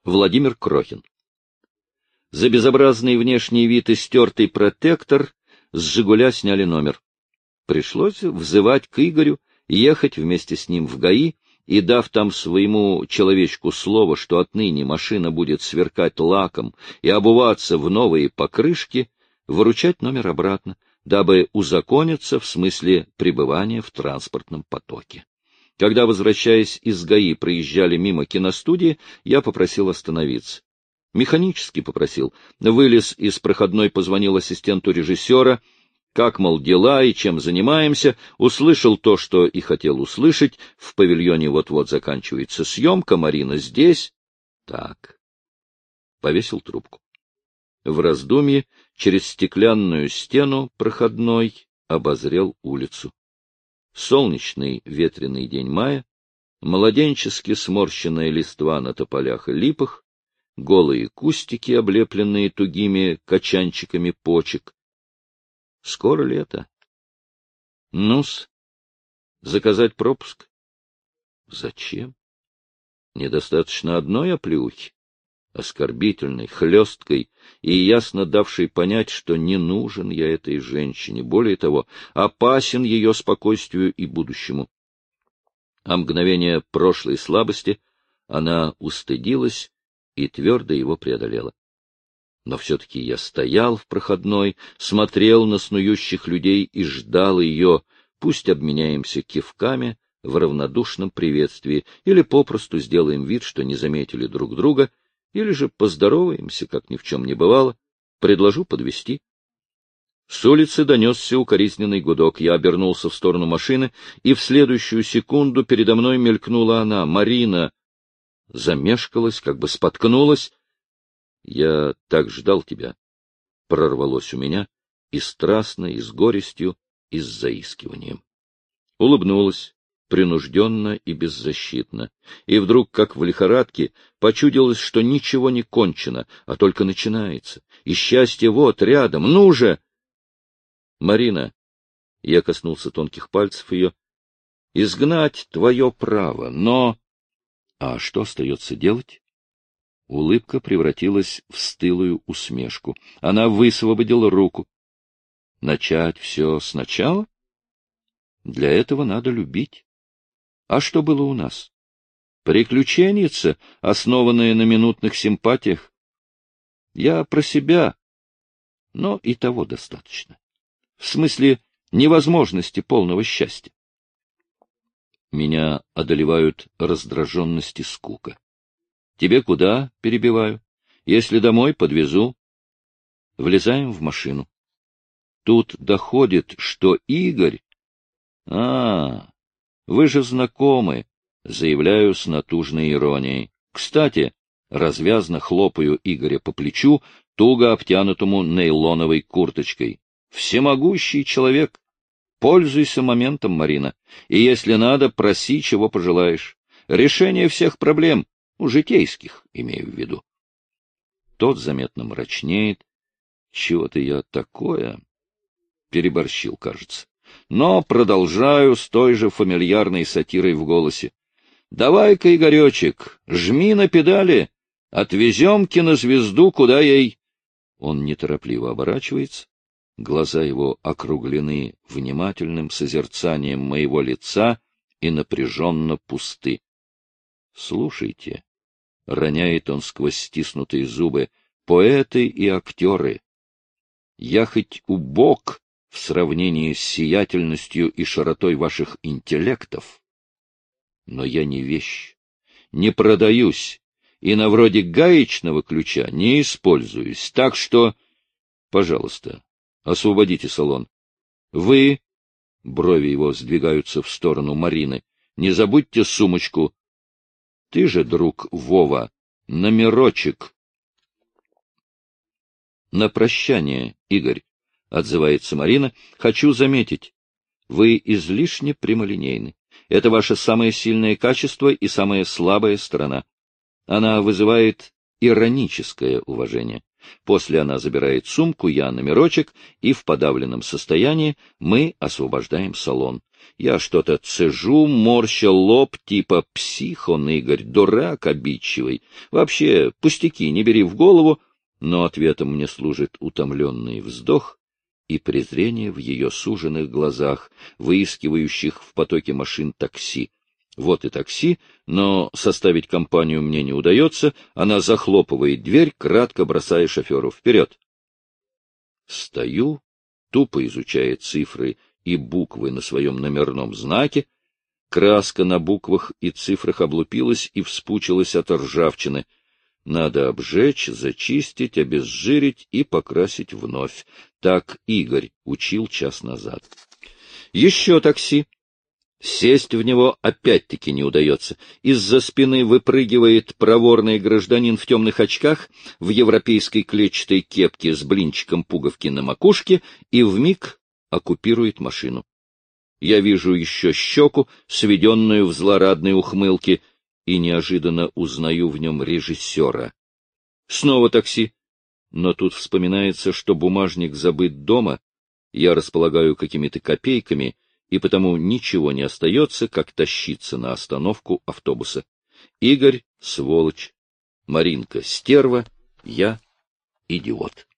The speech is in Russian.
Владимир Крохин. За безобразный внешний вид и стертый протектор с «Жигуля» сняли номер. Пришлось взывать к Игорю, ехать вместе с ним в ГАИ и, дав там своему человечку слово, что отныне машина будет сверкать лаком и обуваться в новые покрышки, выручать номер обратно, дабы узакониться в смысле пребывания в транспортном потоке. Когда, возвращаясь из ГАИ, проезжали мимо киностудии, я попросил остановиться. Механически попросил. Вылез из проходной, позвонил ассистенту режиссера, как, мол, дела и чем занимаемся, услышал то, что и хотел услышать. В павильоне вот-вот заканчивается съемка, Марина здесь. Так. Повесил трубку. В раздумье через стеклянную стену проходной обозрел улицу. Солнечный ветреный день мая, младенчески сморщенная листва на тополях и липах, голые кустики, облепленные тугими качанчиками почек. Скоро лето. Ну-с, заказать пропуск? Зачем? Недостаточно одной оплеухи, оскорбительной, хлесткой и ясно давшей понять, что не нужен я этой женщине, более того, опасен ее спокойствию и будущему. А мгновение прошлой слабости она устыдилась и твердо его преодолела. Но все-таки я стоял в проходной, смотрел на снующих людей и ждал ее, пусть обменяемся кивками в равнодушном приветствии, или попросту сделаем вид, что не заметили друг друга, или же поздороваемся, как ни в чем не бывало, предложу подвезти. С улицы донесся укоризненный гудок. Я обернулся в сторону машины, и в следующую секунду передо мной мелькнула она, Марина. Замешкалась, как бы споткнулась. «Я так ждал тебя», — прорвалось у меня, и страстно, и с горестью, и с заискиванием. Улыбнулась, принужденно и беззащитно, и вдруг, как в лихорадке, почудилось, что ничего не кончено, а только начинается, и счастье вот рядом, ну же! Марина, я коснулся тонких пальцев ее, изгнать твое право, но... А что остается делать? Улыбка превратилась в стылую усмешку. Она высвободила руку. Начать все сначала? Для этого надо любить. А что было у нас? Приключенница, основанная на минутных симпатиях? Я про себя, но и того достаточно. В смысле невозможности полного счастья. Меня одолевают раздраженность и скука. Тебе куда? Перебиваю. Если домой, подвезу. Влезаем в машину. Тут доходит, что Игорь... Вы же знакомы, заявляю с натужной иронией. Кстати, развязно хлопаю Игоря по плечу, туго обтянутому нейлоновой курточкой. Всемогущий человек. Пользуйся моментом, Марина, и если надо, проси, чего пожелаешь. Решение всех проблем, житейских, имею в виду. Тот заметно мрачнеет. Чего-то я такое... Переборщил, кажется. Но продолжаю с той же фамильярной сатирой в голосе. Давай-ка, Игоречек, жми на педали, отвезем кинозвезду, куда ей... Он неторопливо оборачивается. Глаза его округлены внимательным созерцанием моего лица и напряженно пусты. — Слушайте, — роняет он сквозь стиснутые зубы, — поэты и актеры. Я хоть убог в сравнении с сиятельностью и широтой ваших интеллектов, но я не вещь, не продаюсь и на вроде гаечного ключа не используюсь, так что, пожалуйста, освободите салон. Вы, брови его сдвигаются в сторону Марины, не забудьте сумочку. Ты же, друг Вова, номерочек. На прощание, Игорь, отзывается Марина, хочу заметить, вы излишне прямолинейны. Это ваше самое сильное качество и самая слабая сторона. Она вызывает ироническое уважение. После она забирает сумку, я номерочек, и в подавленном состоянии мы освобождаем салон. Я что-то цежу, морща лоб, типа псих он, Игорь, дурак обидчивый. Вообще, пустяки, не бери в голову, но ответом мне служит утомленный вздох и презрение в ее суженных глазах, выискивающих в потоке машин такси. Вот и такси, но составить компанию мне не удается, она захлопывает дверь, кратко бросая шоферу вперед. Стою, тупо изучая цифры и буквы на своем номерном знаке. Краска на буквах и цифрах облупилась и вспучилась от ржавчины. Надо обжечь, зачистить, обезжирить и покрасить вновь. Так Игорь учил час назад. Еще такси. Сесть в него опять-таки не удается. Из-за спины выпрыгивает проворный гражданин в темных очках, в европейской клетчатой кепке с блинчиком пуговки на макушке и вмиг оккупирует машину. Я вижу еще щеку, сведенную в злорадной ухмылке, и неожиданно узнаю в нем режиссера. Снова такси. Но тут вспоминается, что бумажник забыт дома, я располагаю какими-то копейками, и потому ничего не остается, как тащиться на остановку автобуса. Игорь — сволочь, Маринка — стерва, я — идиот.